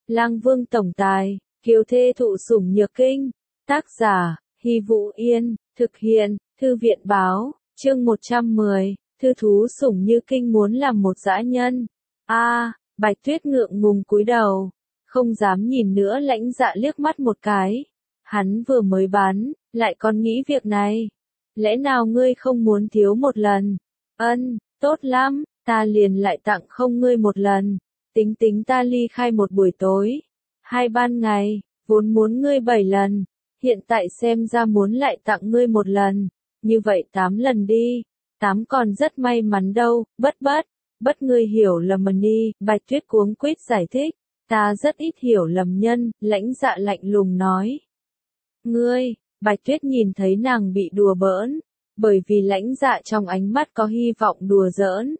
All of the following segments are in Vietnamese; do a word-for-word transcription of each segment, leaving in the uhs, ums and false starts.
Lang Vương tổng tài, kiều thê thụ sủng nhược kinh. Tác giả, Hy Vũ Yên, thực hiện, Thư viện báo, chương một trăm mười, thư thú sủng như kinh muốn làm một dã nhân. A, à, Bạch Tuyết ngượng ngùng cúi đầu, không dám nhìn nữa Lãnh Dạ liếc mắt một cái. Hắn vừa mới bán, lại còn nghĩ việc này. Lẽ nào ngươi không muốn thiếu một lần? Ân, tốt lắm, ta liền lại tặng không ngươi một lần. Tính tính ta ly khai một buổi tối, hai ban ngày, vốn muốn ngươi bảy lần, hiện tại xem ra muốn lại tặng ngươi một lần, như vậy tám lần đi, tám còn rất may mắn đâu, bất bất, bất ngươi hiểu lầm mà đi, Bạch Tuyết cuống quýt giải thích, ta rất ít hiểu lầm nhân, Lãnh Dạ lạnh lùng nói. Ngươi, Bạch Tuyết nhìn thấy nàng bị đùa bỡn, bởi vì Lãnh Dạ trong ánh mắt có hy vọng đùa giỡn.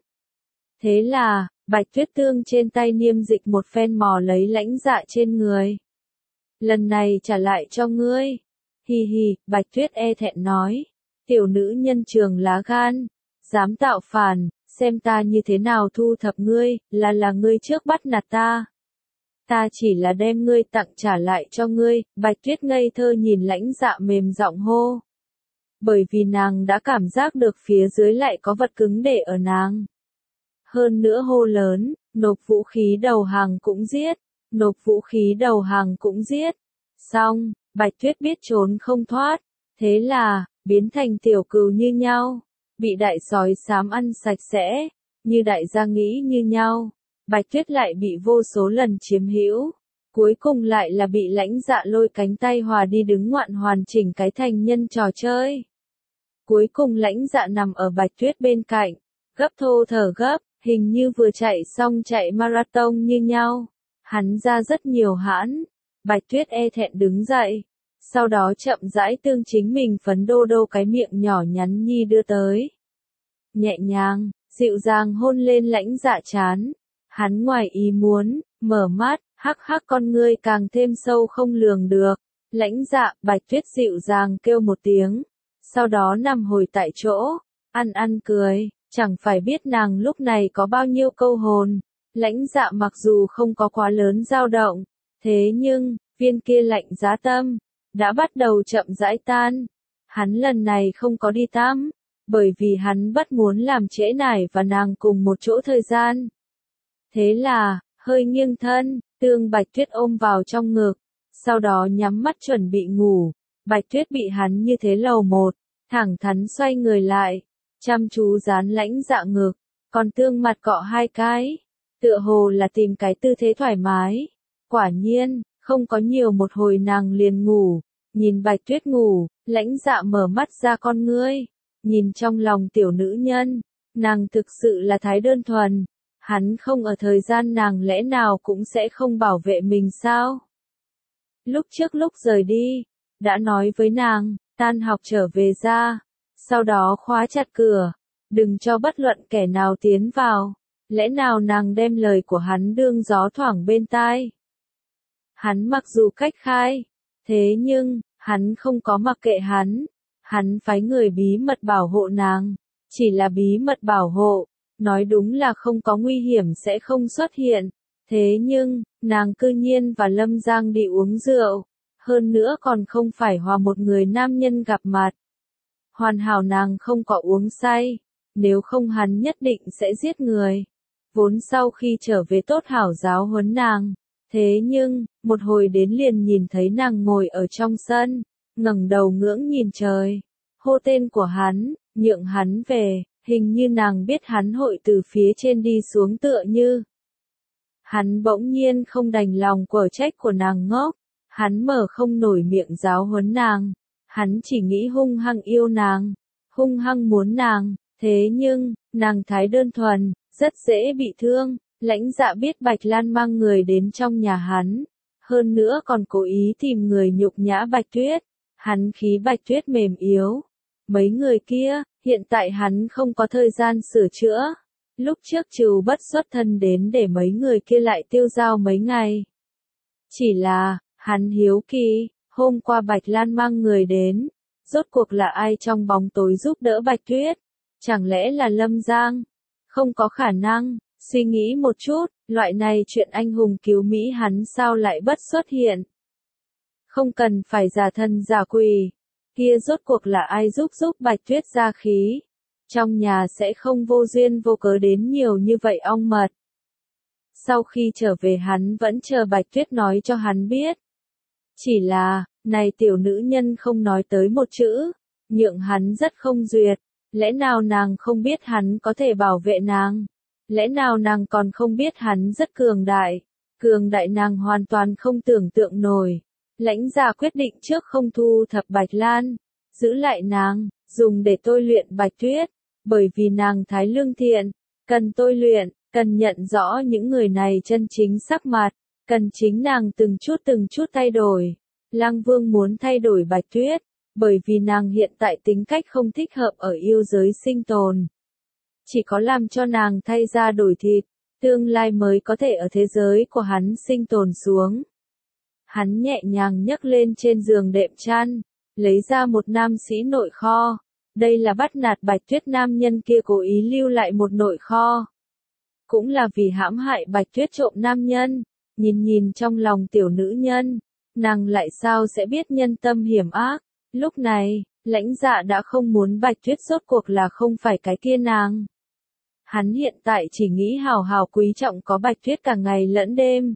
Thế là, Bạch Tuyết Tương trên tay niêm dịch một phen mò lấy Lãnh Dạ trên người. Lần này trả lại cho ngươi. Hi hi, Bạch Tuyết e thẹn nói. Tiểu nữ nhân trường lá gan, dám tạo phản, xem ta như thế nào thu thập ngươi, là là ngươi trước bắt nạt ta. Ta chỉ là đem ngươi tặng trả lại cho ngươi, Bạch Tuyết ngây thơ nhìn Lãnh Dạ mềm giọng hô. Bởi vì nàng đã cảm giác được phía dưới lại có vật cứng để ở nàng. Hơn nữa hô lớn, nộp vũ khí đầu hàng cũng giết, nộp vũ khí đầu hàng cũng giết. Xong, Bạch Tuyết biết trốn không thoát, thế là, biến thành tiểu cừu như nhau, bị đại sói xám ăn sạch sẽ, như đại gia nghĩ như nhau. Bạch Tuyết lại bị vô số lần chiếm hữu, cuối cùng lại là bị Lãnh Dạ lôi cánh tay hòa đi đứng ngoạn hoàn chỉnh cái thành nhân trò chơi. Cuối cùng Lãnh Dạ nằm ở Bạch Tuyết bên cạnh, gấp thô thở gấp, hình như vừa chạy xong chạy marathon như nhau. Hắn ra rất nhiều hãn, Bạch Tuyết e thẹn đứng dậy, sau đó chậm rãi tương chính mình phấn đô đô cái miệng nhỏ nhắn nhi đưa tới. Nhẹ nhàng, dịu dàng hôn lên Lãnh Dạ trán. Hắn ngoài ý muốn, mở mắt, hắc hắc con ngươi càng thêm sâu không lường được. Lãnh Dạ, Bạch Tuyết dịu dàng kêu một tiếng, sau đó nằm hồi tại chỗ, ăn ăn cười, chẳng phải biết nàng lúc này có bao nhiêu câu hồn. Lãnh Dạ mặc dù không có quá lớn dao động, thế nhưng, viên kia lạnh giá tâm, đã bắt đầu chậm rãi tan. Hắn lần này không có đi tắm, bởi vì hắn bất muốn làm trễ nải và nàng cùng một chỗ thời gian. Thế là, hơi nghiêng thân, tương Bạch Tuyết ôm vào trong ngực, sau đó nhắm mắt chuẩn bị ngủ. Bạch Tuyết bị hắn như thế lầu một, thẳng thắn xoay người lại, chăm chú dán Lãnh Dạ ngực, còn tương mặt cọ hai cái, tựa hồ là tìm cái tư thế thoải mái. Quả nhiên, không có nhiều một hồi nàng liền ngủ, nhìn Bạch Tuyết ngủ, Lãnh Dạ mở mắt ra con ngươi, nhìn trong lòng tiểu nữ nhân, nàng thực sự là thái đơn thuần. Hắn không ở thời gian nàng lẽ nào cũng sẽ không bảo vệ mình sao? Lúc trước lúc rời đi, đã nói với nàng, tan học trở về ra, sau đó khóa chặt cửa, đừng cho bất luận kẻ nào tiến vào. Lẽ nào nàng đem lời của hắn đương gió thoảng bên tai? Hắn mặc dù cách khai, thế nhưng, hắn không có mặc kệ hắn. Hắn phái người bí mật bảo hộ nàng, chỉ là bí mật bảo hộ. Nói đúng là không có nguy hiểm sẽ không xuất hiện. Thế nhưng, nàng cư nhiên và Lâm Giang đi uống rượu. Hơn nữa còn không phải hòa một người nam nhân gặp mặt. Hoàn hảo nàng không có uống say. Nếu không hắn nhất định sẽ giết người. Vốn sau khi trở về tốt hảo giáo huấn nàng. Thế nhưng, một hồi đến liền nhìn thấy nàng ngồi ở trong sân. Ngẩng đầu ngưỡng nhìn trời. Hô tên của hắn, nhượng hắn về. Hình như nàng biết hắn hội từ phía trên đi xuống tựa như. Hắn bỗng nhiên không đành lòng quở trách của nàng ngốc. Hắn mở không nổi miệng giáo huấn nàng. Hắn chỉ nghĩ hung hăng yêu nàng. Hung hăng muốn nàng. Thế nhưng, nàng thái đơn thuần, rất dễ bị thương. Lãnh Dạ biết Bạch Lan mang người đến trong nhà hắn. Hơn nữa còn cố ý tìm người nhục nhã Bạch Tuyết. Hắn khí Bạch Tuyết mềm yếu. Mấy người kia, hiện tại hắn không có thời gian sửa chữa. Lúc trước Trừ Bất xuất thân đến để mấy người kia lại tiêu dao mấy ngày. Chỉ là, hắn hiếu kỳ, hôm qua Bạch Lan mang người đến. Rốt cuộc là ai trong bóng tối giúp đỡ Bạch Tuyết? Chẳng lẽ là Lâm Giang? Không có khả năng, Suy nghĩ một chút, loại này chuyện anh hùng cứu Mỹ hắn sao lại bất xuất hiện. Không cần phải giả thân giả quỷ. Kia rốt cuộc là ai giúp giúp Bạch Tuyết ra khí. Trong nhà sẽ không vô duyên vô cớ đến nhiều như vậy ong mật. Sau khi trở về hắn vẫn chờ Bạch Tuyết nói cho hắn biết. Chỉ là, này tiểu nữ nhân không nói tới một chữ, nhượng hắn rất không duyệt. Lẽ nào nàng không biết hắn có thể bảo vệ nàng? Lẽ nào nàng còn không biết hắn rất cường đại? Cường đại nàng hoàn toàn không tưởng tượng nổi. Lãnh Dạ quyết định trước không thu thập Bạch Lan, giữ lại nàng, dùng để tôi luyện Bạch Tuyết, bởi vì nàng thái lương thiện, cần tôi luyện, cần nhận rõ những người này chân chính sắc mặt, cần chính nàng từng chút từng chút thay đổi. Lăng Vương muốn thay đổi Bạch Tuyết, bởi vì nàng hiện tại tính cách không thích hợp ở yêu giới sinh tồn. Chỉ có làm cho nàng thay da đổi thịt, tương lai mới có thể ở thế giới của hắn sinh tồn xuống. Hắn nhẹ nhàng nhấc lên trên giường đệm chăn, lấy ra một nam sĩ nội kho. Đây là bắt nạt Bạch Tuyết nam nhân kia cố ý lưu lại một nội kho. Cũng là vì hãm hại Bạch Tuyết trộm nam nhân, nhìn nhìn trong lòng tiểu nữ nhân, nàng lại sao sẽ biết nhân tâm hiểm ác. Lúc này, Lãnh Dạ đã không muốn Bạch Tuyết rốt cuộc là không phải cái kia nàng. Hắn hiện tại chỉ nghĩ hào hào quý trọng có Bạch Tuyết cả ngày lẫn đêm.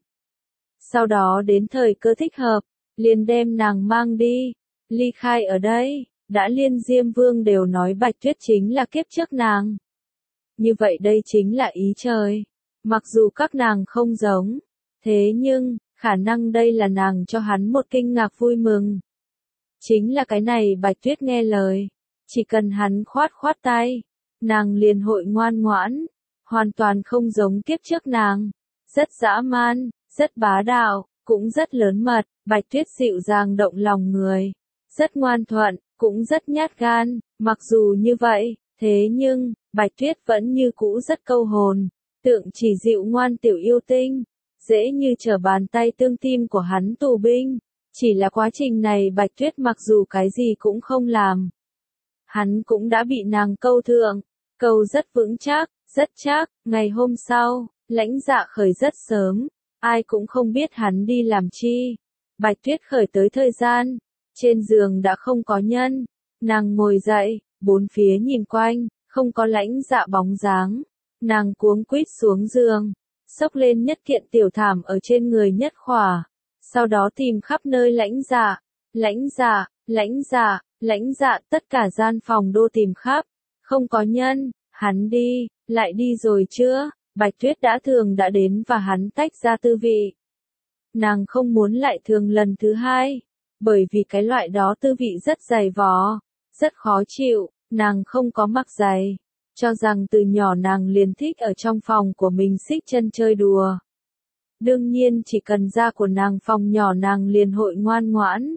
Sau đó đến thời cơ thích hợp, liền đem nàng mang đi, ly khai ở đây, đã liên Diêm Vương đều nói Bạch Tuyết chính là kiếp trước nàng. Như vậy đây chính là ý trời, mặc dù các nàng không giống, thế nhưng, khả năng đây là nàng cho hắn một kinh ngạc vui mừng. Chính là cái này Bạch Tuyết nghe lời, chỉ cần hắn khoát khoát tay, nàng liền hội ngoan ngoãn, hoàn toàn không giống kiếp trước nàng, rất dã man, rất bá đạo, cũng rất lớn mật. Bạch Tuyết dịu dàng động lòng người, rất ngoan thuận, cũng rất nhát gan. Mặc dù như vậy, thế nhưng, Bạch Tuyết vẫn như cũ rất câu hồn, tượng chỉ dịu ngoan tiểu yêu tinh, dễ như trở bàn tay tương tim của hắn tù binh. Chỉ là quá trình này Bạch Tuyết mặc dù cái gì cũng không làm, hắn cũng đã bị nàng câu thượng, câu rất vững chắc, rất chắc. Ngày hôm sau, Lãnh Dạ khởi rất sớm, ai cũng không biết hắn đi làm chi. Bạch Tuyết khởi tới thời gian, trên giường đã không có nhân, nàng ngồi dậy, bốn phía nhìn quanh, không có Lãnh Dạ bóng dáng, nàng cuống quýt xuống giường, xốc lên nhất kiện tiểu thảm ở trên người nhất khỏa, sau đó tìm khắp nơi Lãnh Dạ, Lãnh Dạ, Lãnh Dạ, Lãnh Dạ, tất cả gian phòng đô tìm khắp, không có nhân. Hắn đi, lại đi rồi chưa? Bạch Tuyết đã thường đã đến và hắn tách ra tư vị. Nàng không muốn lại thường lần thứ hai, bởi vì cái loại đó tư vị rất dày vò, rất khó chịu. Nàng không có mặc giày, cho rằng từ nhỏ nàng liền thích ở trong phòng của mình xích chân chơi đùa. Đương nhiên chỉ cần da của nàng phòng nhỏ nàng liền hội ngoan ngoãn,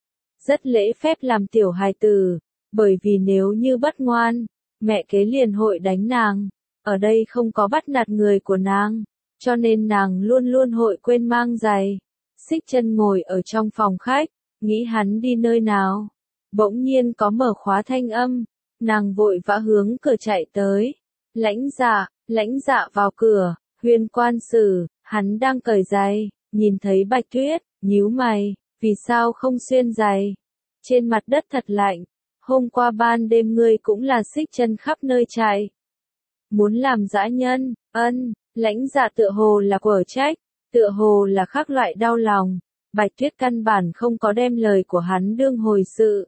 rất lễ phép làm tiểu hài tử, bởi vì nếu như bất ngoan, mẹ kế liền hội đánh nàng. Ở đây không có bắt nạt người của nàng, cho nên nàng luôn luôn hội quên mang giày. Xích chân ngồi ở trong phòng khách, nghĩ hắn đi nơi nào. Bỗng nhiên có mở khóa thanh âm, nàng vội vã hướng cửa chạy tới. Lãnh Dạ, Lãnh Dạ vào cửa, Huyền quan sử, hắn đang cởi giày, nhìn thấy Bạch Tuyết, nhíu mày, vì sao không xuyên giày? Trên mặt đất thật lạnh, hôm qua ban đêm ngươi cũng là xích chân khắp nơi chạy. Muốn làm dã nhân, ân. Lãnh Dạ tựa hồ là quở trách, tựa hồ là khác loại đau lòng. Bạch Tuyết căn bản không có đem lời của hắn đương hồi sự,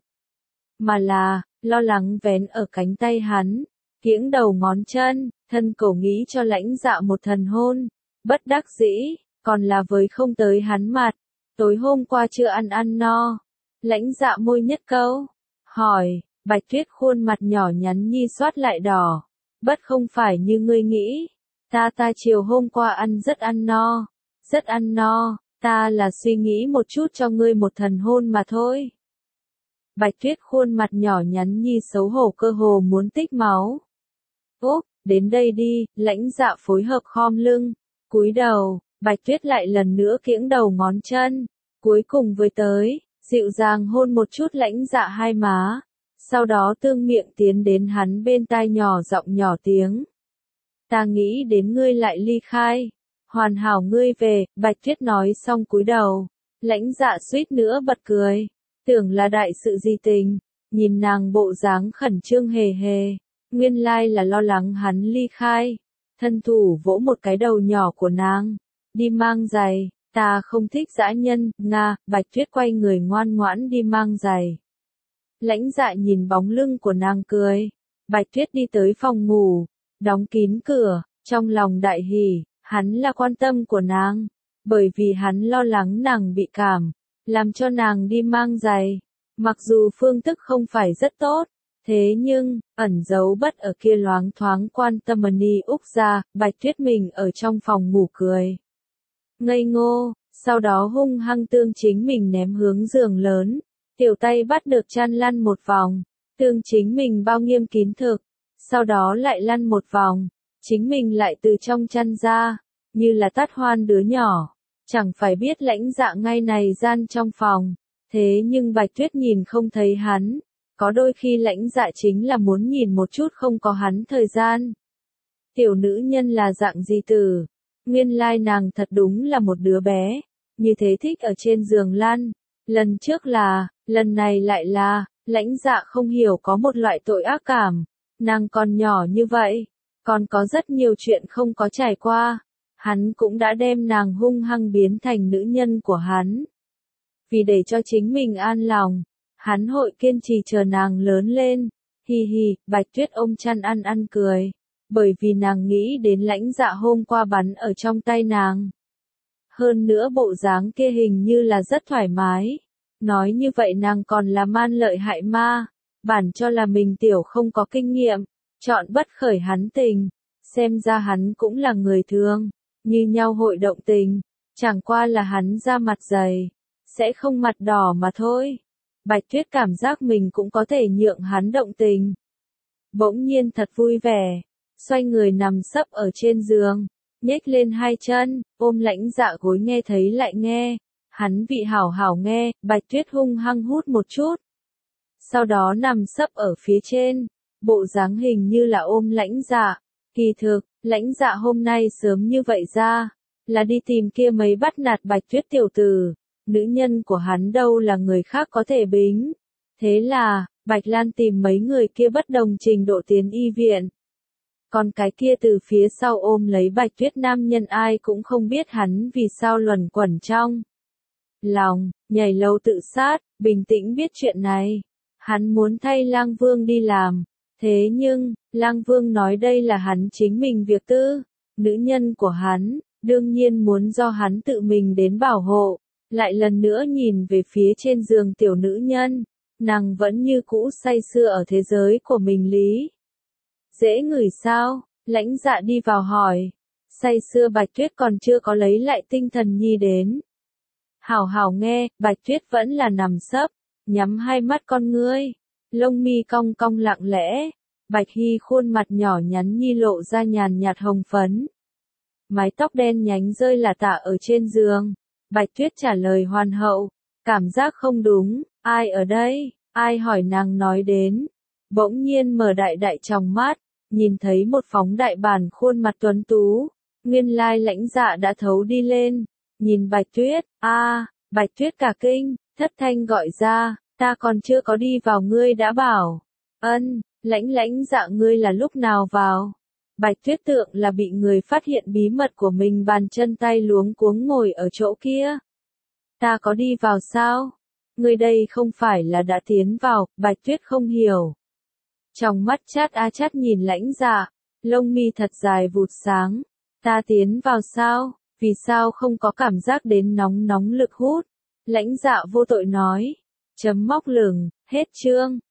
mà là lo lắng vén ở cánh tay hắn, kiễng đầu ngón chân, thân cổ nghĩ cho Lãnh Dạ một thần hôn. Bất đắc dĩ, còn là với không tới hắn mặt. Tối hôm qua chưa ăn ăn no. Lãnh Dạ môi nhất câu, hỏi. Bạch Tuyết khuôn mặt nhỏ nhắn nhi xoát lại đỏ. Bất không phải như ngươi nghĩ. Ta ta chiều hôm qua ăn rất ăn no. Rất ăn no, ta là suy nghĩ một chút cho ngươi một thần hôn mà thôi. Bạch Tuyết khuôn mặt nhỏ nhắn nhi xấu hổ cơ hồ muốn tích máu. Úp, đến đây đi. Lãnh Dạ phối hợp khom lưng, cúi đầu. Bạch Tuyết lại lần nữa kiễng đầu ngón chân, cuối cùng với tới, dịu dàng hôn một chút Lãnh Dạ hai má, sau đó tương miệng tiến đến hắn bên tai nhỏ giọng nhỏ tiếng. Ta nghĩ đến ngươi lại ly khai. Hoàn hảo ngươi về, Bạch Tuyết nói xong cúi đầu. Lãnh Dạ suýt nữa bật cười. Tưởng là đại sự gì tình. Nhìn nàng bộ dáng khẩn trương hề hề. Nguyên lai là lo lắng hắn ly khai. Thân thủ vỗ một cái đầu nhỏ của nàng. Đi mang giày. Ta không thích dã nhân, Nga. Bạch Tuyết quay người ngoan ngoãn đi mang giày. Lãnh Dạ nhìn bóng lưng của nàng cười. Bạch Tuyết đi tới phòng ngủ. Đóng kín cửa. Trong lòng đại hỉ. Hắn là quan tâm của nàng. Bởi vì hắn lo lắng nàng bị cảm. Làm cho nàng đi mang giày. Mặc dù phương thức không phải rất tốt. Thế nhưng, ẩn giấu bất ở kia loáng thoáng quan tâm Mani Úc ra. Bạch Tuyết mình ở trong phòng ngủ cười. Ngây ngô. Sau đó hung hăng tương chính mình ném hướng giường lớn. Tiểu tay bắt được chăn lăn một vòng. Tương chính mình bao nghiêm kín thực. Sau đó lại lăn một vòng. Chính mình lại từ trong chăn ra. Như là tát hoan đứa nhỏ. Chẳng phải biết Lãnh Dạ ngay này gian trong phòng. Thế nhưng Bạch Tuyết nhìn không thấy hắn. Có đôi khi Lãnh Dạ chính là muốn nhìn một chút không có hắn thời gian. Tiểu nữ nhân là dạng gì tử? Nguyên lai nàng thật đúng là một đứa bé. Như thế thích ở trên giường lăn. Lần trước là, lần này lại là, Lãnh Dạ không hiểu có một loại tội ác cảm. Nàng còn nhỏ như vậy. Còn có rất nhiều chuyện không có trải qua. Hắn cũng đã đem nàng hung hăng biến thành nữ nhân của hắn. Vì để cho chính mình an lòng, hắn hội kiên trì chờ nàng lớn lên. Hi hi, Bạch Tuyết ôm chăn ăn ăn cười. Bởi vì nàng nghĩ đến Lãnh Dạ hôm qua bắn ở trong tay nàng. Hơn nữa bộ dáng kia hình như là rất thoải mái. Nói như vậy nàng còn là man lợi hại ma. Bản cho là mình tiểu không có kinh nghiệm. Chọn bất khởi hắn tình. Xem ra hắn cũng là người thường. Như nhau hội động tình. Chẳng qua là hắn da mặt dày. Sẽ không mặt đỏ mà thôi. Bạch Tuyết cảm giác mình cũng có thể nhượng hắn động tình. Bỗng nhiên thật vui vẻ. Xoay người nằm sấp ở trên giường. Nhếch lên hai chân. Ôm Lãnh Dạ gối nghe thấy lại nghe. Hắn vị hảo hảo nghe. Bạch Tuyết hung hăng hút một chút. Sau đó nằm sấp ở phía trên. Bộ dáng hình như là ôm Lãnh Dạ. Kỳ thực, Lãnh Dạ hôm nay sớm như vậy ra. Là đi tìm kia mấy bắt nạt Bạch Tuyết tiểu tử. Nữ nhân của hắn đâu là người khác có thể bính. Thế là, Bạch Lan tìm mấy người kia bất đồng trình độ tiến y viện. Còn cái kia từ phía sau ôm lấy Bạch Tuyết nam nhân ai cũng không biết hắn vì sao luẩn quẩn trong lòng, nhảy lầu tự sát, bình tĩnh biết chuyện này. Hắn muốn thay Lang Vương đi làm. Thế nhưng, Lang Vương nói đây là hắn chính mình việc tư. Nữ nhân của hắn, đương nhiên muốn do hắn tự mình đến bảo hộ. Lại lần nữa nhìn về phía trên giường tiểu nữ nhân. Nàng vẫn như cũ say sưa ở thế giới của mình lý. Dễ ngửi sao? Lãnh Dạ đi vào hỏi. Say sưa Bạch Tuyết còn chưa có lấy lại tinh thần nhi đến. Hảo hảo nghe, Bạch Tuyết vẫn là nằm sấp. Nhắm hai mắt con ngươi. Lông mi cong cong lặng lẽ. Bạch Hy khuôn mặt nhỏ nhắn nhi lộ ra nhàn nhạt hồng phấn. Mái tóc đen nhánh rơi là tả ở trên giường. Bạch Tuyết trả lời hoàn hậu. Cảm giác không đúng. Ai ở đây? Ai hỏi nàng nói đến. Bỗng nhiên mở đại đại tròng mắt. Nhìn thấy một phóng đại bản khuôn mặt tuấn tú. Nguyên lai Lãnh Dạ đã thấu đi lên. Nhìn Bạch Tuyết. a à, Bạch Tuyết cả kinh. Thất thanh gọi ra. Ta còn chưa có đi vào ngươi đã bảo. Ân, Lãnh Lãnh Dạ ngươi là lúc nào vào? Bạch Tuyết tượng là bị người phát hiện bí mật của mình bàn chân tay luống cuống ngồi ở chỗ kia. Ta có đi vào sao? Ngươi đây không phải là đã tiến vào, Bạch Tuyết không hiểu. Trong mắt chát a chát nhìn Lãnh Dạ, lông mi thật dài vụt sáng. Ta tiến vào sao? Vì sao không có cảm giác đến nóng nóng lực hút? Lãnh Dạ vô tội nói. Chấm móc lửng, hết chương.